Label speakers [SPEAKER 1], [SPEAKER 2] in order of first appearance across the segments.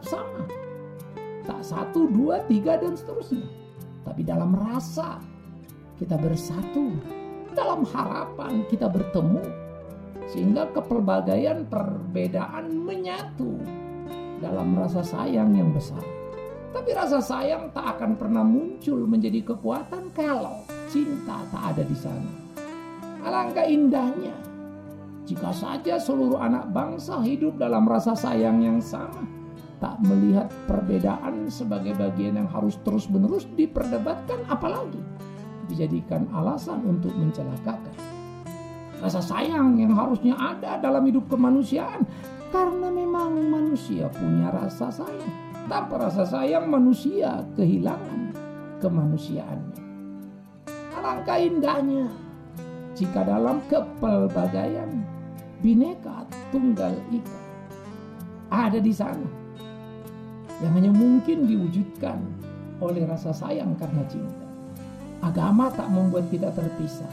[SPEAKER 1] tetap sama. Tak 1, 2, 3 dan seterusnya. Tapi dalam rasa kita bersatu. Dalam harapan kita bertemu. Sehingga kepelbagaian perbedaan menyatu dalam rasa sayang yang besar. Tapi rasa sayang tak akan pernah muncul menjadi kekuatan kalau cinta tak ada di sana. Alangkah indahnya jika saja seluruh anak bangsa hidup dalam rasa sayang yang sama, tak melihat perbedaan sebagai bagian yang harus terus-menerus diperdebatkan, apalagi dijadikan alasan untuk mencelakakan. Rasa sayang yang harusnya ada dalam hidup kemanusiaan, karena memang manusia punya rasa sayang. Tanpa rasa sayang manusia kehilangan kemanusiaannya. Alangkah indahnya jika dalam kepelbagaian Bhinneka Tunggal Ika ada di sana, yang hanya mungkin diwujudkan oleh rasa sayang karena cinta. Agama tak membuat kita terpisah.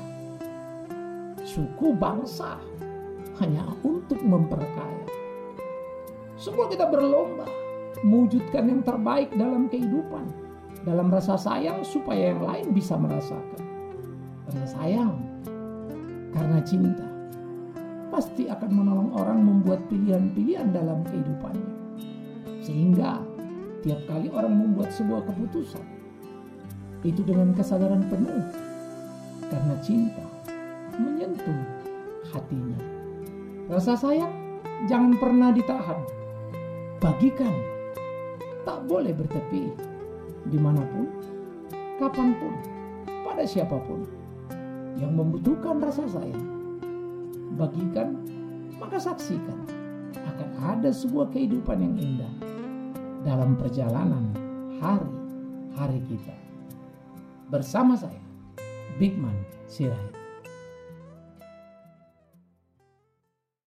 [SPEAKER 1] Suku bangsa hanya untuk memperkaya. Semua kita berlomba mewujudkan yang terbaik dalam kehidupan, dalam rasa sayang supaya yang lain bisa merasakan. Rasa sayang karena cinta pasti akan menolong orang membuat pilihan-pilihan dalam kehidupannya. Sehingga tiap kali orang membuat sebuah keputusan, itu dengan kesadaran penuh, karena cinta menyentuh hatinya. Rasa sayang jangan pernah ditahan, bagikan, tak boleh bertepi, dimanapun, kapanpun, pada siapapun yang membutuhkan rasa sayang. Bagikan, maka saksikan akan ada sebuah kehidupan yang indah dalam perjalanan hari-hari kita. Bersama saya, Bigman Sirait.